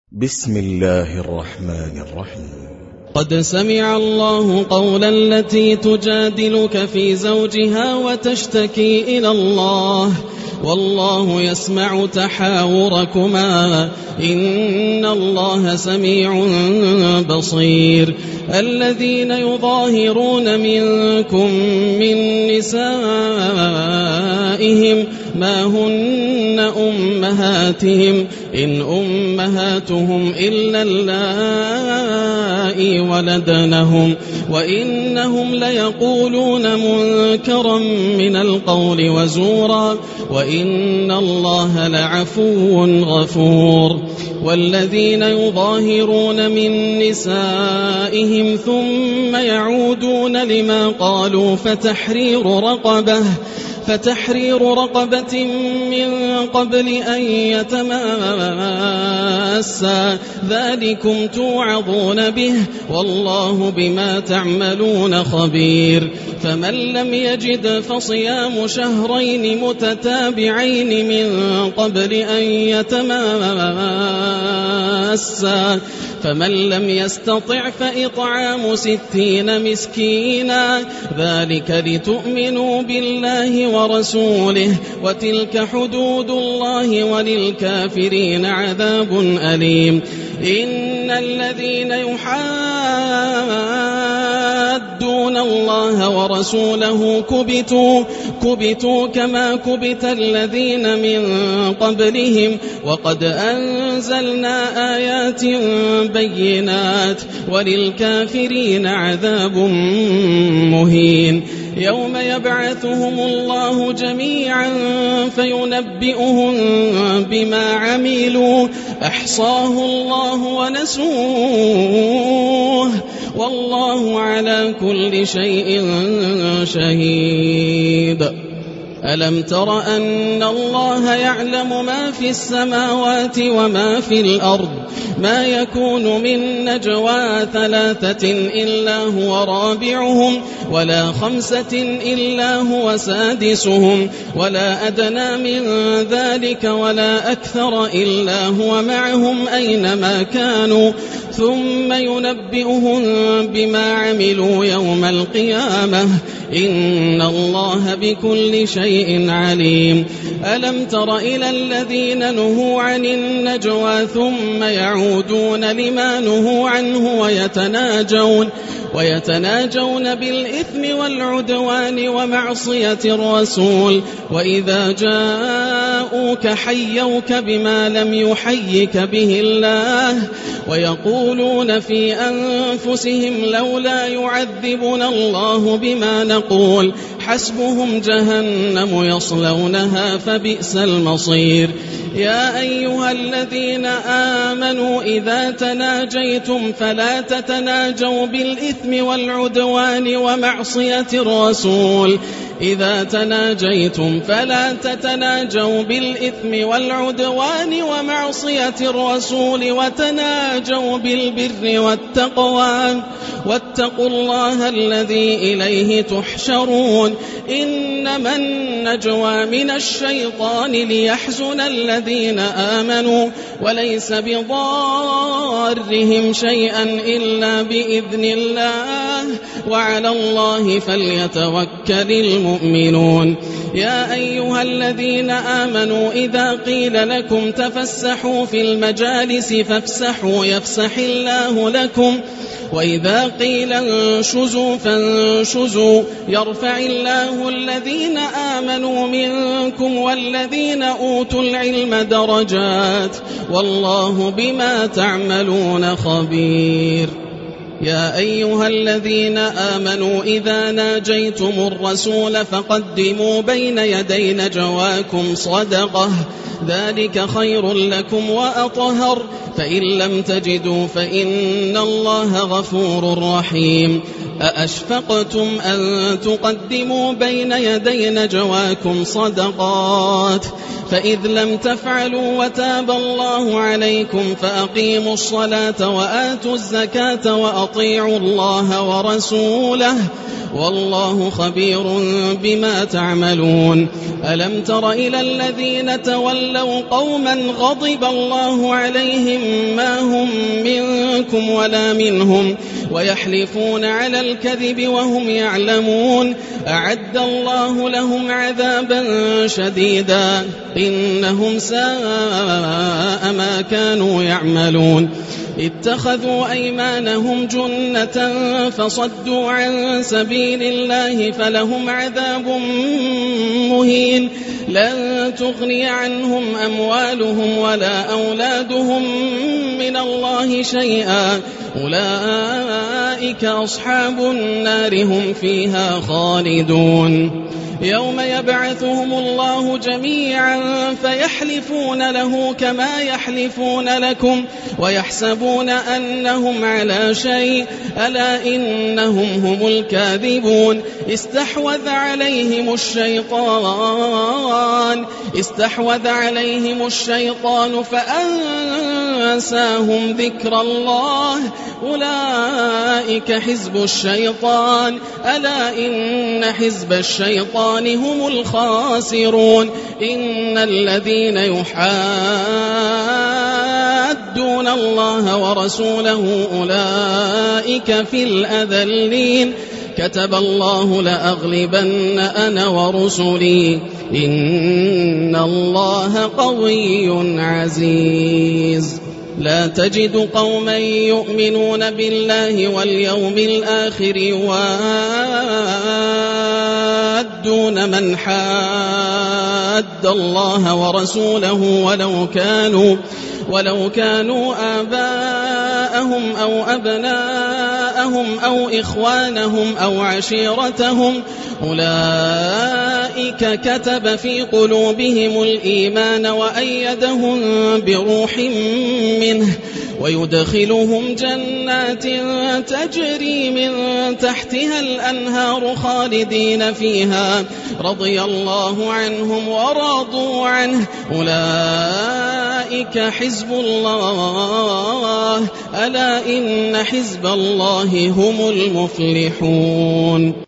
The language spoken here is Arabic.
بسم الله الرحمن الرحيم. قد سمع الله قول التي تجادلك في زوجها وتشتكي إلى الله والله يسمع تحاوركما إن الله سميع بصير. الذين يظاهرون منكم من نسائهم ما هن أمهاتهم إن أمهاتهم إلا اللائي ولدنهم وإنهم ليقولون منكرا من القول وزورا وإن الله لعفو غفور. والذين يظاهرون من نسائهم ثم يعودون لما قالوا فتحرير رقبة من قبل أن يتماسا ذلكم توعظون به والله بما تعملون خبير. فمن لم يجد فصيام شهرين متتابعين من قبل أن يتماسا فمن لم يستطع فإطعام 60 مسكينا ذلك لتؤمنوا بالله ورسوله وتلك حدود الله وللكافرين عذاب أليم. إن الذين يحادون الله ورسوله كبتوا كما كبت الذين من قبلهم وقد أنزلنا آيات بينات وللكافرين عذاب مهين. يوم يبعثهم الله جميعا فينبئهم بما عملوا أحصاه الله ونسوه والله على كل شيء شهيد. ألم تر أن الله يعلم ما في السماوات وما في الأرض ما يكون من نجوى 3 إلا هو رابعهم ولا 5 إلا هو سادسهم ولا أدنى من ذلك ولا أكثر إلا هو معهم أينما كانوا ثم ينبئهم بما عملوا يوم القيامة إن الله بكل شيء عليم. ألم تر إلى الذين نهوا عن النجوى ثم يعودون لما نهوا عنه ويتناجون بالإثم والعدوان ومعصية الرسول وإذا جاءوك حيوك بما لم يحيك به الله ويقولون في أنفسهم لولا يعذبنا الله بما نقول حسبهم جهنم يصلونها فبئس المصير. يا أيها الذين آمنوا إذا تناجيتم فلا تتناجوا بالإثم والعدوان ومعصية الرسول وتناجوا بالبر والتقوى واتقوا الله الذي إليه تحشرون. إنما النجوى من الشيطان ليحزن الذين آمنوا وليس بضارهم شيئا إلا بإذن الله وعلى الله فليتوكل المؤمنون. يا أيها الذين آمنوا إذا قيل لكم تفسحوا في المجالس فافسحوا يفسح الله لكم وإذا قيل انشزوا فانشزوا يرفع الله الذين آمنوا منكم والذين أوتوا العلم درجات والله بما تعملون خبير. يا أيها الذين آمنوا إذا ناجيتم الرسول فقدموا بين يدي نجواكم صدقة ذلك خير لكم وأطهر فإن لم تجدوا فإن الله غفور رحيم. أأشفقتم أن تقدموا بين يدي نجواكم صدقات فإذ لم تفعلوا وتاب الله عليكم فأقيموا الصلاة وآتوا الزكاة وأطيعوا الله ورسوله والله خبير بما تعملون. ألم تر إلى الذين تولوا قوما غضب الله عليهم ما هم منكم ولا منهم ويحلفون على الكذب وهم يعلمون أعد الله لهم عذابا شديدا إنهم ساء ما كانوا يعملون. اتخذوا أيمانهم جنة فصدوا عن سبيل الله فلهم عذاب مهين لن تغني عنهم أموالهم ولا أولادهم من الله شيئا أولئك أصحاب النار هم فيها خالدون. يوم يبعثهم الله جميعا فيحلفون له كما يحلفون لكم ويحسبون أنهم على شيء ألا إنهم هم الكاذبون. استحوذ عليهم الشيطان فأنساهم ذكر الله أولئك حزب الشيطان ألا إن حزب الشيطان هم الخاسرون. إن الذين يحادون الله ورسوله أولئك في الأذلين كتب الله لأغلبن أنا ورسلي إن الله قوي عزيز. لا تجد قوما يؤمنون بالله واليوم الآخر يوادون من حاد الله ورسوله ولو كانوا آباءهم أو أبناءهم أو إخوانهم أو عشيرتهم أولئك كتب في قلوبهم الإيمان وأيدهم بروح منه ويدخلهم جنات تجري من تحتها الأنهار خالدين فيها رضي الله عنهم ورضوا عنه أولئك حزب الله ألا إن حزب الله هم المفلحون.